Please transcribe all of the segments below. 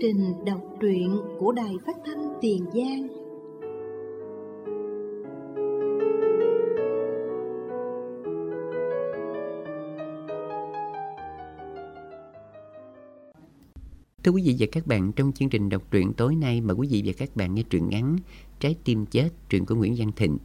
trình đọc truyện của Đài Phát thanh Tiền Giang. Thưa quý vị và các bạn, trong chương trình đọc truyện tối nay mời quý vị và các bạn nghe truyện ngắn Trái tim chết, truyện của Nguyễn Văn Thịnh.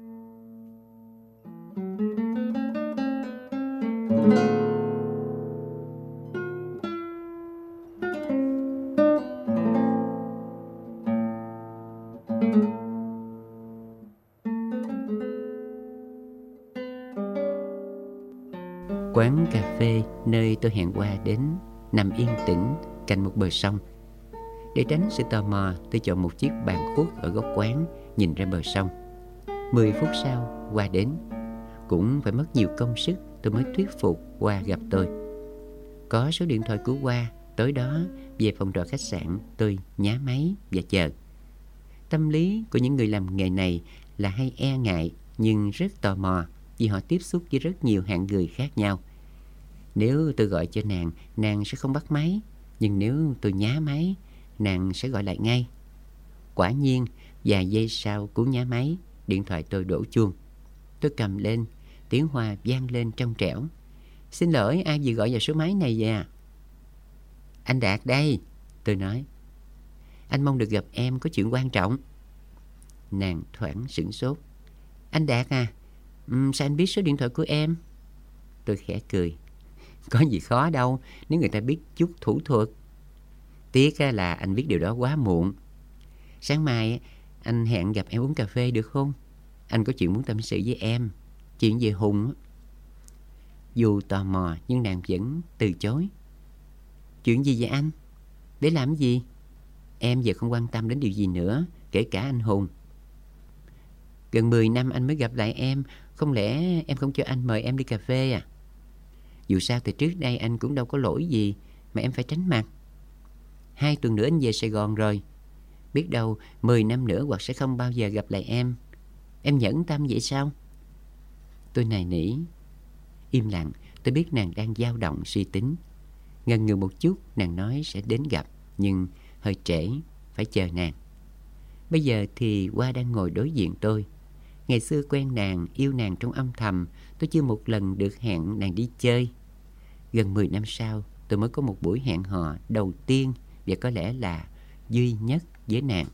Quán cà phê nơi tôi hẹn qua đến nằm yên tĩnh cạnh một bờ sông. Để tránh sự tò mò, tôi chọn một chiếc bàn khuất ở góc quán nhìn ra bờ sông. 10 phút sau Hoa đến. Cũng phải mất nhiều công sức tôi mới thuyết phục Hoa gặp tôi. Có số điện thoại của Hoa, tối đó về phòng trọ khách sạn tôi nhá máy và chờ. Tâm lý của những người làm nghề này là hay e ngại nhưng rất tò mò vì họ tiếp xúc với rất nhiều hạng người khác nhau. Nếu tôi gọi cho nàng sẽ không bắt máy. Nhưng nếu tôi nhá máy, nàng sẽ gọi lại ngay. Quả nhiên, vài giây sau cú nhá máy, điện thoại tôi đổ chuông. Tôi cầm lên, tiếng Hoa vang lên trong trẻo. Xin lỗi, ai vừa gọi vào số máy này vậy à? Anh Đạt đây, tôi nói. Anh mong được gặp em, có chuyện quan trọng. Nàng thoảng sửng sốt. Anh Đạt à? Sao anh biết số điện thoại của em? Tôi khẽ cười. Có gì khó đâu nếu người ta biết chút thủ thuật. Tiếc là anh biết điều đó quá muộn. Sáng mai anh hẹn gặp em uống cà phê được không? Anh có chuyện muốn tâm sự với em. Chuyện về Hùng. Dù tò mò nhưng nàng vẫn từ chối. Chuyện gì vậy anh? Để làm gì? Em giờ không quan tâm đến điều gì nữa, kể cả anh Hùng. Gần 10 năm anh mới gặp lại em. Không lẽ em không cho anh mời em đi cà phê à? Dù sao thì trước đây anh cũng đâu có lỗi gì mà em phải tránh mặt. 2 tuần nữa anh về Sài Gòn rồi. Biết đâu 10 năm nữa hoặc sẽ không bao giờ gặp lại em. Em nhẫn tâm vậy sao? Tôi nài nỉ. Im lặng, tôi biết nàng đang dao động suy tính. Ngần ngừ một chút, nàng nói sẽ đến gặp. Nhưng hơi trễ, phải chờ nàng. Bây giờ thì Hoa đang ngồi đối diện tôi. Ngày xưa quen nàng, yêu nàng trong âm thầm, tôi chưa một lần được hẹn nàng đi chơi. Gần 10 năm sau, tôi mới có một buổi hẹn hò đầu tiên và có lẽ là duy nhất với nàng.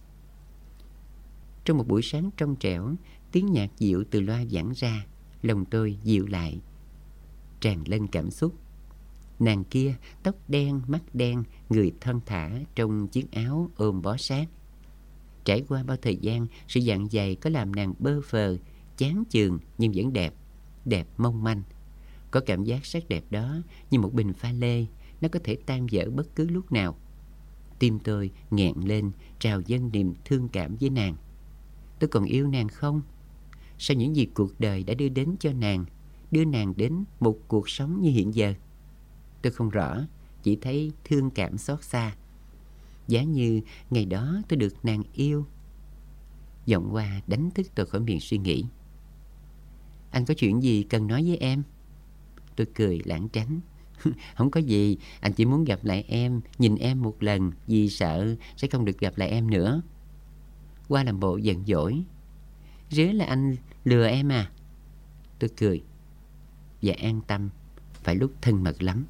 Trong một buổi sáng trong trẻo, tiếng nhạc dịu từ loa vẳng ra, lòng tôi dịu lại, tràn lên cảm xúc. Nàng kia, tóc đen, mắt đen, người thon thả trong chiếc áo ôm bó sát. Trải qua bao thời gian, sự dặn dày có làm nàng bơ phờ, chán chường nhưng vẫn đẹp, đẹp mong manh. Có cảm giác sắc đẹp đó như một bình pha lê, nó có thể tan vỡ bất cứ lúc nào. Tim tôi nghẹn lên, trào dâng niềm thương cảm với nàng. Tôi còn yêu nàng không? Sau những gì cuộc đời đã đưa đến cho nàng, đưa nàng đến một cuộc sống như hiện giờ? Tôi không rõ, chỉ thấy thương cảm xót xa. Giá như ngày đó tôi được nàng yêu. Giọng Hoa đánh thức tôi khỏi miền suy nghĩ. Anh có chuyện gì cần nói với em? Tôi cười lảng tránh. Không có gì, anh chỉ muốn gặp lại em, nhìn em một lần, vì sợ sẽ không được gặp lại em nữa. Hoa làm bộ giận dỗi. Rứa là anh lừa em à? Tôi cười. Và an tâm, phải lúc thân mật lắm.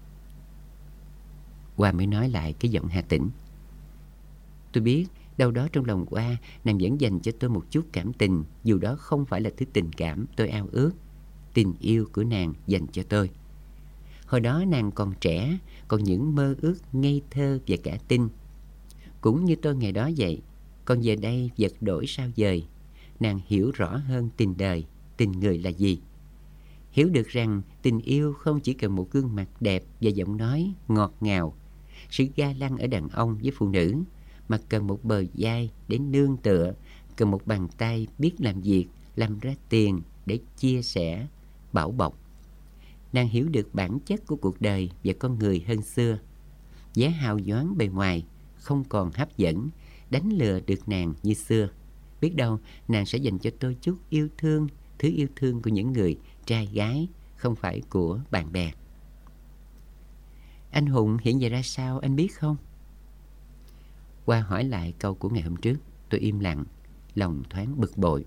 Hoa mới nói lại cái giọng hà tĩnh. Tôi biết đâu đó trong lòng Hoa, nàng vẫn dành cho tôi một chút cảm tình, dù đó không phải là thứ tình cảm tôi ao ước. Tình yêu của nàng dành cho tôi. Hồi đó nàng còn trẻ, còn những mơ ước ngây thơ và cả tin. Cũng như tôi ngày đó vậy. Còn giờ đây vật đổi sao dời. Nàng hiểu rõ hơn tình đời, tình người là gì. Hiểu được rằng tình yêu không chỉ cần một gương mặt đẹp và giọng nói ngọt ngào, sự ga lăng ở đàn ông với phụ nữ, mà cần một bờ vai để nương tựa, cần một bàn tay biết làm việc, làm ra tiền để chia sẻ, bảo bọc. Nàng hiểu được bản chất của cuộc đời và con người hơn xưa. Vẻ hào nhoáng bề ngoài không còn hấp dẫn, đánh lừa được nàng như xưa. Biết đâu nàng sẽ dành cho tôi chút yêu thương, thứ yêu thương của những người trai gái, không phải của bạn bè. Anh Hùng hiện giờ ra sao anh biết không? Hoa hỏi lại câu của ngày hôm trước. Tôi im lặng, lòng thoáng bực bội.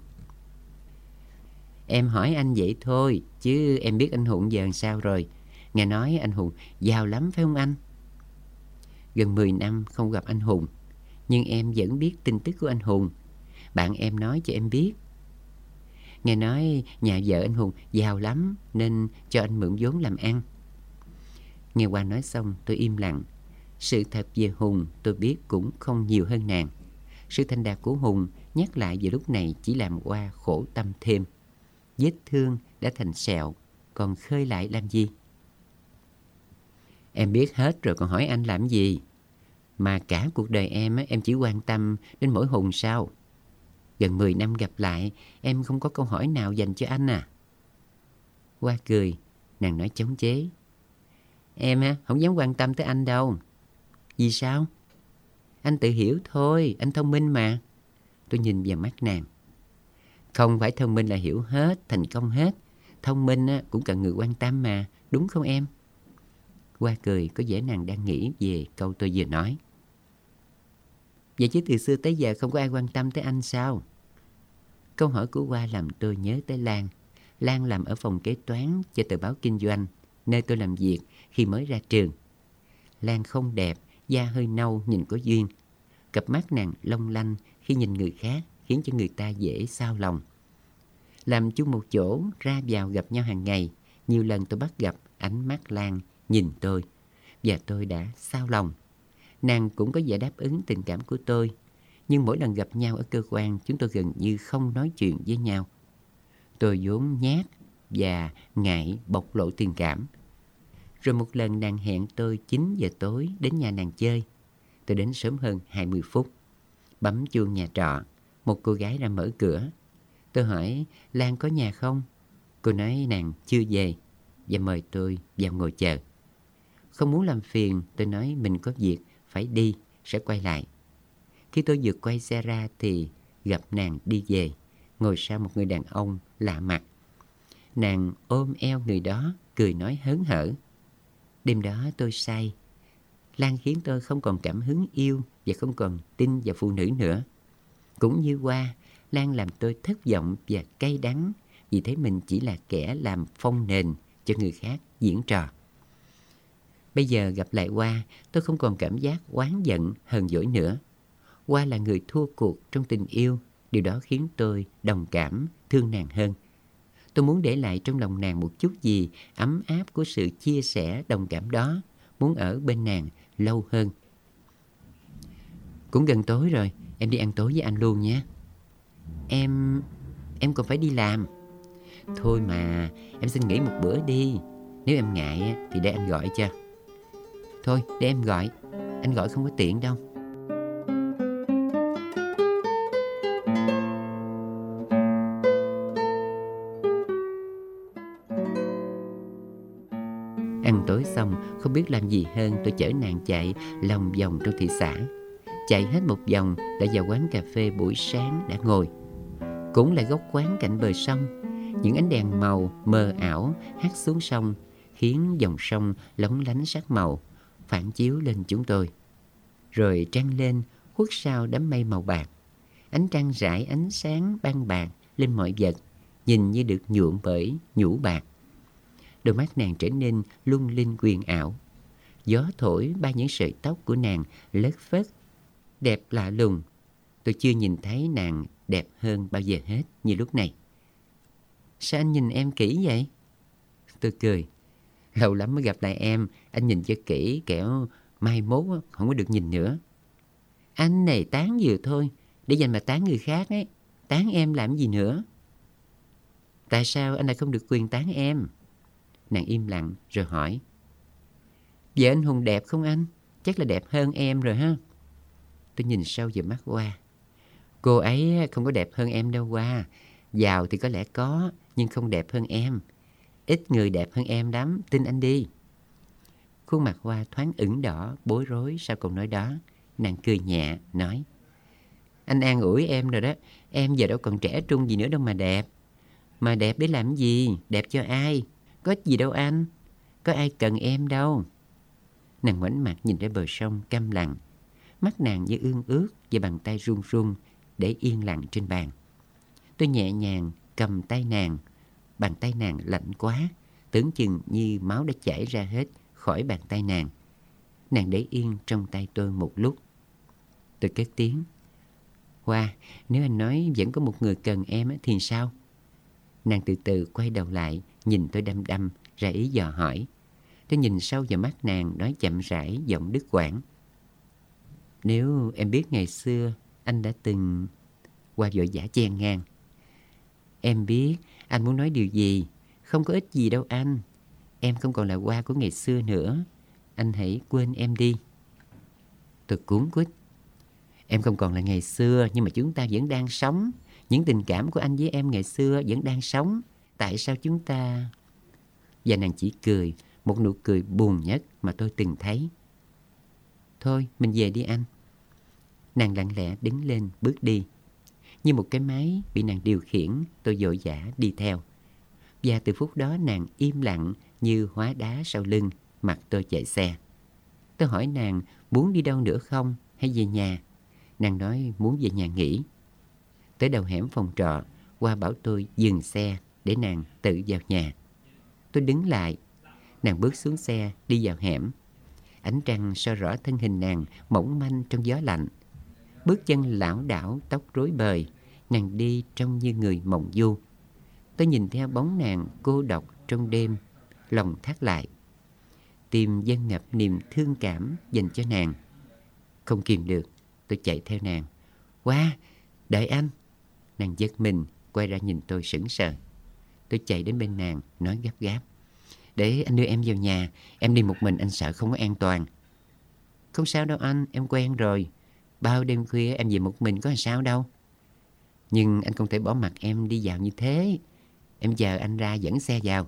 Em hỏi anh vậy thôi, chứ em biết anh Hùng giờ sao rồi. Nghe nói anh Hùng giàu lắm phải không anh? Gần 10 năm không gặp anh Hùng, nhưng em vẫn biết tin tức của anh Hùng. Bạn em nói cho em biết. Nghe nói nhà vợ anh Hùng giàu lắm nên cho anh mượn vốn làm ăn. Nghe Hoa nói xong tôi im lặng. Sự thật về Hùng tôi biết cũng không nhiều hơn nàng. Sự thành đạt của Hùng nhắc lại về lúc này chỉ làm Hoa khổ tâm thêm. Vết thương đã thành sẹo, còn khơi lại làm gì? Em biết hết rồi còn hỏi anh làm gì? Mà cả cuộc đời em chỉ quan tâm đến mỗi Hùng sao? Gần 10 năm gặp lại, em không có câu hỏi nào dành cho anh à? Hoa cười, nàng nói chống chế. Em không dám quan tâm tới anh đâu. Vì sao? Anh tự hiểu thôi, anh thông minh mà. Tôi nhìn vào mắt nàng. Không phải thông minh là hiểu hết, thành công hết. Thông minh cũng cần người quan tâm mà, đúng không em? Hoa cười, có vẻ nàng đang nghĩ về câu tôi vừa nói. Vậy chứ từ xưa tới giờ không có ai quan tâm tới anh sao? Câu hỏi của Hoa làm tôi nhớ tới Lan. Lan làm ở phòng kế toán cho tờ báo kinh doanh, nơi tôi làm việc khi mới ra trường. Lan không đẹp, da hơi nâu nhìn có duyên. Cặp mắt nàng long lanh khi nhìn người khác khiến cho người ta dễ xao lòng. Làm chung một chỗ, ra vào gặp nhau hàng ngày. Nhiều lần tôi bắt gặp ánh mắt Lan nhìn tôi, và tôi đã xao lòng. Nàng cũng có vẻ đáp ứng tình cảm của tôi. Nhưng mỗi lần gặp nhau ở cơ quan, chúng tôi gần như không nói chuyện với nhau. Tôi vốn nhát và ngại bộc lộ tình cảm. Rồi một lần nàng hẹn tôi 9 giờ tối đến nhà nàng chơi. Tôi đến sớm hơn 20 phút. Bấm chuông nhà trọ, một cô gái ra mở cửa. Tôi hỏi Lan có nhà không? Cô nói nàng chưa về và mời tôi vào ngồi chờ. Không muốn làm phiền, tôi nói mình có việc phải đi, sẽ quay lại. Khi tôi vừa quay xe ra thì gặp nàng đi về, ngồi sau một người đàn ông lạ mặt. Nàng ôm eo người đó, cười nói hớn hở. Đêm đó tôi say. Lan khiến tôi không còn cảm hứng yêu và không còn tin vào phụ nữ nữa. Cũng như Hoa, Lan làm tôi thất vọng và cay đắng vì thấy mình chỉ là kẻ làm phông nền cho người khác diễn trò. Bây giờ gặp lại Hoa, tôi không còn cảm giác oán giận, hờn dỗi nữa. Hoa là người thua cuộc trong tình yêu. Điều đó khiến tôi đồng cảm, thương nàng hơn. Tôi muốn để lại trong lòng nàng một chút gì ấm áp của sự chia sẻ đồng cảm đó. Muốn ở bên nàng lâu hơn. Cũng gần tối rồi, em đi ăn tối với anh luôn nhé. Em còn phải đi làm. Thôi mà, em xin nghỉ một bữa đi. Nếu em ngại thì để anh gọi cho. Thôi, để em gọi. Anh gọi không có tiện đâu. Ăn tối xong, không biết làm gì hơn, tôi chở nàng chạy lòng vòng trong thị xã. Chạy hết một vòng đã vào quán cà phê buổi sáng đã ngồi. Cũng là góc quán cạnh bờ sông. Những ánh đèn màu mờ ảo hắt xuống sông, khiến dòng sông lóng lánh sắc màu, phản chiếu lên chúng tôi. Rồi trăng lên, khuất sau đám mây màu bạc. Ánh trăng rải ánh sáng ban bạc lên mọi vật, nhìn như được nhuộm bởi nhũ bạc. Đôi mắt nàng trở nên lung linh huyền ảo. Gió thổi bay những sợi tóc của nàng lất phất, đẹp lạ lùng. Tôi chưa nhìn thấy nàng đẹp hơn bao giờ hết như lúc này. Sao anh nhìn em kỹ vậy? Tôi cười. Lâu lắm mới gặp lại em, anh nhìn cho kỹ kẻo mai mốt không có được nhìn nữa. Anh này tán vừa thôi, để dành mà tán người khác ấy. Tán em làm gì nữa? Tại sao anh lại không được quyền tán em? Nàng im lặng rồi hỏi. Vợ anh Hùng đẹp không anh? Chắc là đẹp hơn em rồi ha. Tôi nhìn sâu vào mắt Hoa. Cô ấy không có đẹp hơn em đâu Hoa. Giàu thì có lẽ có, nhưng không đẹp hơn em. Ít người đẹp hơn em lắm, tin anh đi. Khuôn mặt Hoa thoáng ửng đỏ, bối rối sau câu nói đó. Nàng cười nhẹ, nói. Anh an ủi em rồi đó. Em giờ đâu còn trẻ trung gì nữa đâu mà đẹp. Mà đẹp để làm gì? Đẹp cho ai? Có gì đâu anh. Có ai cần em đâu. Nàng ngoảnh mặt nhìn ra bờ sông câm lặng. Mắt nàng như ương ướt và bàn tay run run để yên lặng trên bàn. Tôi nhẹ nhàng cầm tay nàng. Bàn tay nàng lạnh quá, tưởng chừng như máu đã chảy ra hết khỏi bàn tay nàng. Nàng để yên trong tay tôi một lúc. Tôi cất tiếng: Hoa, nếu anh nói vẫn có một người cần em thì sao? Nàng từ từ quay đầu lại, nhìn tôi đăm đăm, ra ý dò hỏi. Tôi nhìn sâu vào mắt nàng, nói chậm rãi, giọng đứt quãng: Nếu em biết ngày xưa anh đã từng... Hoa vội vã chen ngang: Em biết anh muốn nói điều gì. Không có ích gì đâu anh. Em không còn là Hoa của ngày xưa nữa. Anh hãy quên em đi. Tôi cuống quýt: Em không còn là ngày xưa, nhưng mà chúng ta vẫn đang sống. Những tình cảm của anh với em ngày xưa vẫn đang sống. Tại sao chúng ta... Và nàng chỉ cười, một nụ cười buồn nhất mà tôi từng thấy. Thôi, mình về đi anh. Nàng lặng lẽ đứng lên bước đi. Như một cái máy bị nàng điều khiển, tôi vội vã đi theo. Và từ phút đó nàng im lặng như hóa đá sau lưng, mặc tôi chạy xe. Tôi hỏi nàng muốn đi đâu nữa không hay về nhà. Nàng nói muốn về nhà nghỉ. Tới đầu hẻm phòng trọ, Hoa bảo tôi dừng xe để nàng tự vào nhà. Tôi đứng lại. Nàng bước xuống xe đi vào hẻm. Ánh trăng soi rõ thân hình nàng mỏng manh trong gió lạnh. Bước chân lảo đảo, tóc rối bời. Nàng đi trông như người mộng du. Tôi nhìn theo bóng nàng cô độc trong đêm, lòng thắt lại. Tim dâng ngập niềm thương cảm dành cho nàng. Không kìm được, tôi chạy theo nàng. Hoa, đợi anh. Nàng giật mình, quay ra nhìn tôi sững sờ. Tôi chạy đến bên nàng, nói gấp gáp: Để anh đưa em vào nhà. Em đi một mình anh sợ không có an toàn. Không sao đâu anh, em quen rồi. Bao đêm khuya em về một mình có làm sao đâu. Nhưng anh không thể bỏ mặc em đi vào như thế. Em chờ anh ra dẫn xe vào.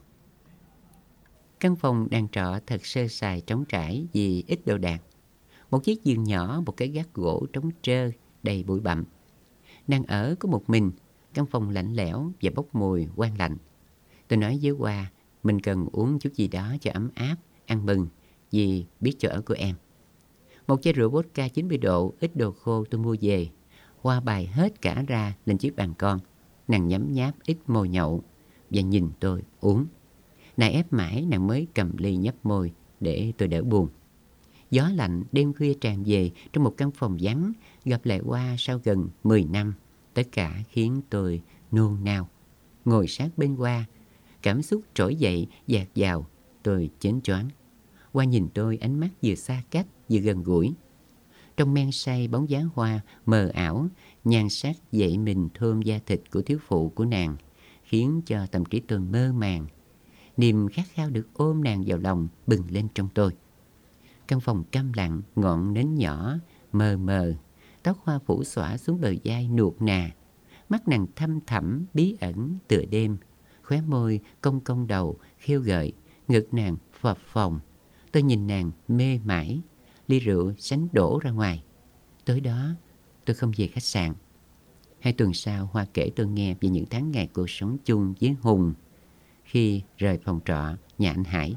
Căn phòng đang trọ thật sơ sài trống trải vì ít đồ đạc. Một chiếc giường nhỏ, một cái gác gỗ trống trơ đầy bụi bặm. Nàng ở có một mình. Căn phòng lạnh lẽo và bốc mùi quan lạnh. Tôi nói với Hoa mình cần uống chút gì đó cho ấm áp, ăn mừng vì biết chỗ ở của em. Một chai rượu vodka 90 độ, ít đồ khô tôi mua về. Hoa bày hết cả ra lên chiếc bàn con. Nàng nhấm nháp ít môi nhậu và nhìn tôi uống. Nàng ép mãi nàng mới cầm ly nhấp môi để tôi đỡ buồn. Gió lạnh đêm khuya tràn về trong một căn phòng vắng. Gặp lại Hoa sau gần 10 năm. Tất cả khiến tôi nôn nao. Ngồi sát bên Hoa, cảm xúc trỗi dậy dạt vào. Tôi chến choáng. Hoa nhìn tôi ánh mắt vừa xa cách vừa gần gũi. Trong men say bóng dáng Hoa mờ ảo, nhan sắc dậy mình thơm da thịt của thiếu phụ của nàng, khiến cho tâm trí tôi mơ màng. Niềm khát khao được ôm nàng vào lòng bừng lên trong tôi. Căn phòng câm lặng, ngọn nến nhỏ mờ mờ, tóc Hoa phủ xõa xuống bờ vai nuột nà. Mắt nàng thăm thẳm bí ẩn tựa đêm, khóe môi cong cong đầu khêu gợi, ngực nàng phập phồng. Tôi nhìn nàng mê mải. Ly rượu sánh đổ ra ngoài. Tối đó tôi không về khách sạn. 2 tuần sau, Hoa kể tôi nghe về những tháng ngày cô sống chung với Hùng khi rời phòng trọ nhà anh Hải.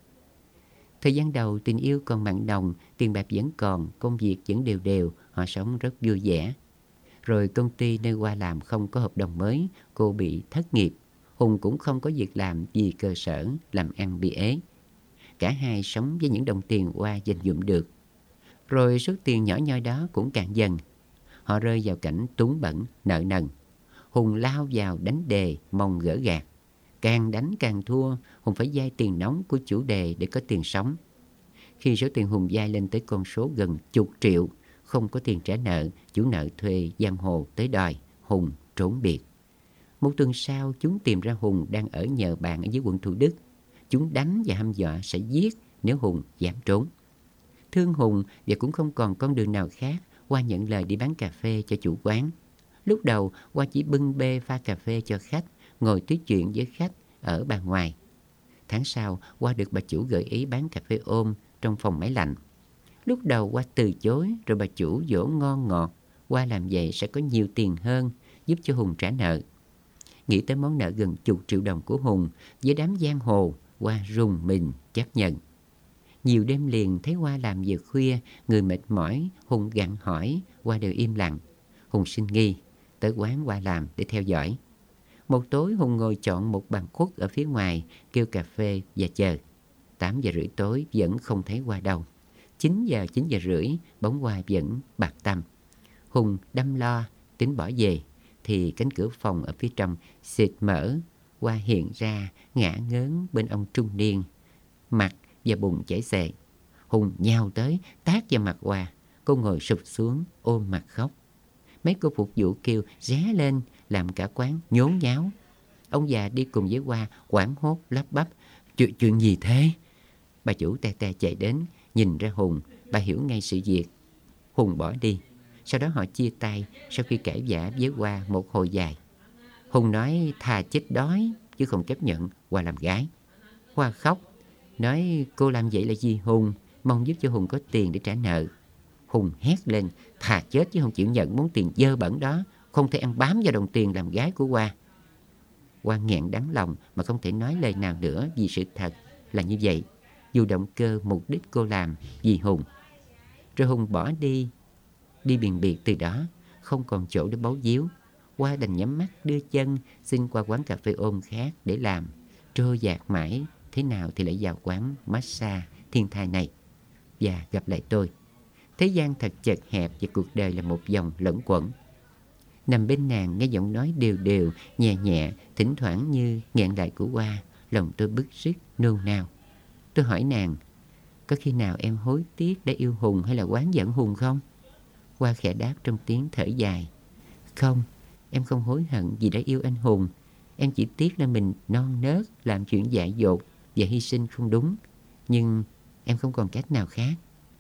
Thời gian đầu tình yêu còn mặn nồng, tiền bạc vẫn còn, công việc vẫn đều đều, họ sống rất vui vẻ. Rồi công ty nơi Hoa làm không có hợp đồng mới, cô bị thất nghiệp. Hùng cũng không có việc làm vì cơ sở làm ăn bị ế. Cả hai sống với những đồng tiền Hoa dành dụm được. Rồi số tiền nhỏ nhoi đó cũng cạn dần. Họ rơi vào cảnh túng bẩn, nợ nần. Hùng lao vào đánh đề, mong gỡ gạc. Càng đánh càng thua, Hùng phải vay tiền nóng của chủ đề để có tiền sống. Khi số tiền Hùng vay lên tới con số gần 10 triệu, không có tiền trả nợ, chủ nợ thuê giang hồ tới đòi, Hùng trốn biệt. 1 tuần sau, chúng tìm ra Hùng đang ở nhờ bạn ở dưới quận Thủ Đức. Chúng đánh và hăm dọa sẽ giết nếu Hùng dám trốn. Thương Hùng và cũng không còn con đường nào khác, Hoa nhận lời đi bán cà phê cho chủ quán. Lúc đầu, Hoa chỉ bưng bê pha cà phê cho khách, ngồi nói chuyện với khách ở bàn ngoài. Tháng sau, Hoa được bà chủ gợi ý bán cà phê ôm trong phòng máy lạnh. Lúc đầu Hoa từ chối, rồi bà chủ dỗ ngon ngọt. Hoa làm vậy sẽ có nhiều tiền hơn, giúp cho Hùng trả nợ. Nghĩ tới món nợ gần 10 triệu đồng của Hùng với đám giang hồ, Hoa rùng mình chấp nhận. Nhiều đêm liền thấy Hoa làm việc khuya, người mệt mỏi, Hùng gặng hỏi, Hoa đều im lặng. Hùng sinh nghi, tới quán Hoa làm để theo dõi. Một tối Hùng ngồi chọn một bàn khuất ở phía ngoài, kêu cà phê và chờ. 8 giờ rưỡi tối vẫn không thấy Hoa đâu. 9 giờ rưỡi bóng Hoa vẫn bạc tăm. Hùng đăm lo tính bỏ về thì cánh cửa phòng ở phía trong xịt mở. Hoa hiện ra ngã ngớn bên ông trung niên, mặt và bụng chảy xệ. Hùng nhào tới tát vào mặt Hoa. Cô ngồi sụp xuống ôm mặt khóc. Mấy cô phục vụ kêu ré lên, làm cả quán nhốn nháo. Ông già đi cùng với Hoa hoảng hốt lắp bắp, chuyện gì thế? Bà chủ tè tè chạy đến, nhìn ra Hùng, bà hiểu ngay sự việc. Hùng bỏ đi. Sau đó họ chia tay sau khi cãi vã với Hoa một hồi dài. Hùng nói thà chết đói chứ không chấp nhận Hoa làm gái. Hoa khóc, nói cô làm vậy là vì Hùng, mong giúp cho Hùng có tiền để trả nợ. Hùng hét lên, thà chết chứ không chịu nhận món tiền dơ bẩn đó, không thể ăn bám vào đồng tiền làm gái của Hoa. Hoa nghẹn đắng lòng mà không thể nói lời nào nữa, vì sự thật là như vậy. Dù động cơ mục đích cô làm vì Hùng. Rồi Hùng bỏ đi biền biệt từ đó, không còn chỗ để bấu víu. Hoa đành nhắm mắt đưa chân xin qua quán cà phê ôm khác để làm. Trôi dạt mãi, thế nào thì lại vào quán massage thiên thai này và gặp lại tôi. Thế gian thật chật hẹp và cuộc đời là một vòng lẫn quẩn. Nằm bên nàng nghe giọng nói đều đều, nhẹ nhẹ, thỉnh thoảng như nghẹn lại của Hoa. Lòng tôi bứt rứt, nôn nao. Tôi hỏi nàng, có khi nào em hối tiếc đã yêu Hùng hay là oán giận Hùng không? Hoa khẽ đáp trong tiếng thở dài. Không, em không hối hận vì đã yêu anh Hùng. Em chỉ tiếc là mình non nớt, làm chuyện dại dột và hy sinh không đúng. Nhưng em không còn cách nào khác.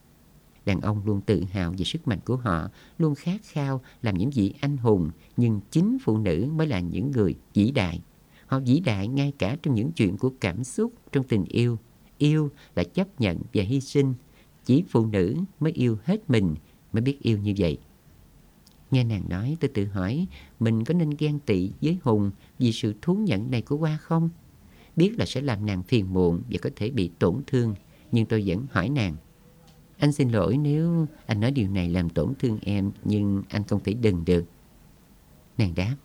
Đàn ông luôn tự hào về sức mạnh của họ, luôn khát khao làm những vị anh hùng. Nhưng chính phụ nữ mới là những người vĩ đại. Họ vĩ đại ngay cả trong những chuyện của cảm xúc, trong tình yêu. Yêu là chấp nhận và hy sinh. Chỉ phụ nữ mới yêu hết mình, mới biết yêu như vậy. Nghe nàng nói, tôi tự hỏi mình có nên ghen tị với Hùng vì sự thú nhận này của Hoa không? Biết là sẽ làm nàng phiền muộn và có thể bị tổn thương, nhưng tôi vẫn hỏi nàng. Anh xin lỗi nếu anh nói điều này làm tổn thương em, nhưng anh không thể đừng được. Nàng đáp,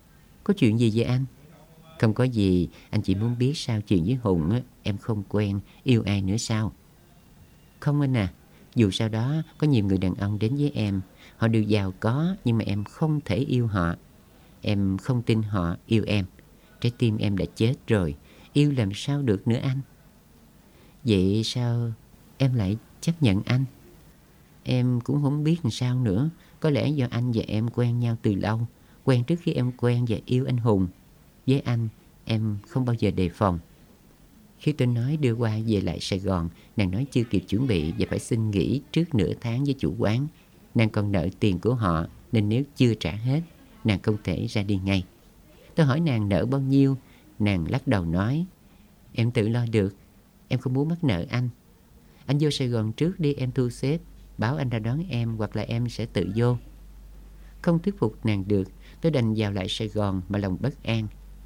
có chuyện gì vậy anh? Không có gì, anh chỉ muốn biết sao chuyện với Hùng á, em không quen, yêu ai nữa sao? Không anh à, dù sau đó có nhiều người đàn ông đến với em, họ đều giàu có, nhưng mà em không thể yêu họ. Em không tin họ yêu em. Trái tim em đã chết rồi, yêu làm sao được nữa anh? Vậy sao em lại chấp nhận anh? Em cũng không biết làm sao nữa. Có lẽ do anh và em quen nhau từ lâu, quen trước khi em quen và yêu anh Hùng. Với anh, em không bao giờ đề phòng. Khi tôi nói đưa Hoa về lại Sài Gòn, nàng nói chưa kịp chuẩn bị và phải xin nghỉ trước nửa tháng với chủ quán. Nàng còn nợ tiền của họ, nên nếu chưa trả hết, nàng không thể ra đi ngay. Tôi hỏi nàng nợ bao nhiêu, nàng lắc đầu nói, em tự lo được, em không muốn mắc nợ anh. Anh vô Sài Gòn trước đi, em thu xếp, bảo anh ra đón em hoặc là em sẽ tự vô. Không thuyết phục nàng được, tôi đành vào lại Sài Gòn mà lòng bất an.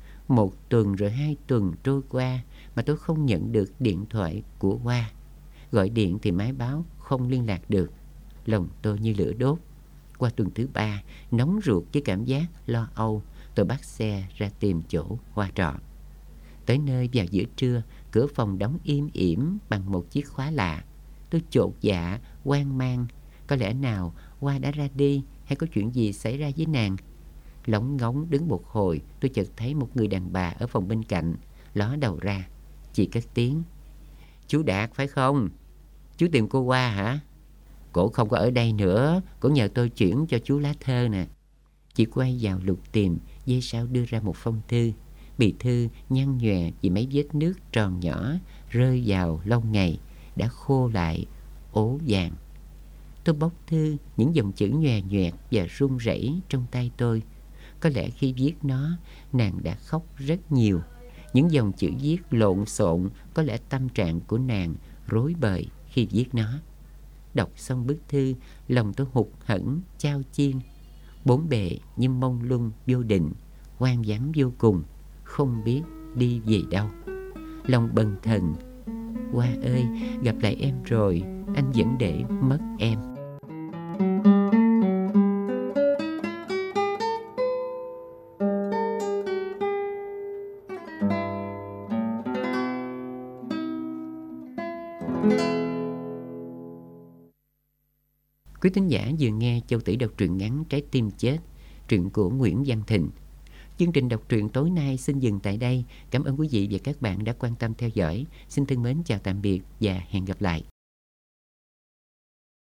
1 tuần rồi 2 tuần trôi qua mà tôi không nhận được điện thoại của Hoa. Gọi điện thì máy báo không liên lạc được. Lòng tôi như lửa đốt. Qua tuần thứ 3, nóng ruột với cảm giác lo âu, tôi bắt xe ra tìm chỗ Hoa trọ. Tới nơi vào giữa trưa, cửa phòng đóng im ỉm bằng một chiếc khóa lạ. Tôi chột dạ, hoang mang. Có lẽ nào Hoa đã ra đi hay có chuyện gì xảy ra với nàng? Lóng ngóng đứng một hồi, tôi chợt thấy một người đàn bà ở phòng bên cạnh, ló đầu ra. Chị cất tiếng, chú Đạt phải không? Chú tìm cô Hoa hả? Cổ không có ở đây nữa, cổ nhờ tôi chuyển cho chú lá thơ nè. Chị quay vào lục tìm, giây sau đưa ra một phong thư. Bì thư nhăn nhòe vì mấy vết nước tròn nhỏ rơi vào lâu ngày, đã khô lại, ố vàng. Tôi bóc thư, những dòng chữ nhòe nhoẹt và run rẩy trong tay tôi. Có lẽ khi viết nó, nàng đã khóc rất nhiều. Những dòng chữ viết lộn xộn, có lẽ tâm trạng của nàng rối bời khi viết nó. Đọc xong bức thư, lòng tôi hụt hẫng, chao chiên. Bốn bề như mông lung vô định, hoang vắng vô cùng, không biết đi về đâu. Lòng bần thần, Hoa ơi, gặp lại em rồi, anh vẫn để mất em. Quý thính giả vừa nghe Châu Tử đọc truyện ngắn Trái tim chết, truyện của Nguyễn Văn Thịnh. Chương trình đọc truyện tối nay xin dừng tại đây. Cảm ơn quý vị và các bạn đã quan tâm theo dõi. Xin thân mến chào tạm biệt và hẹn gặp lại.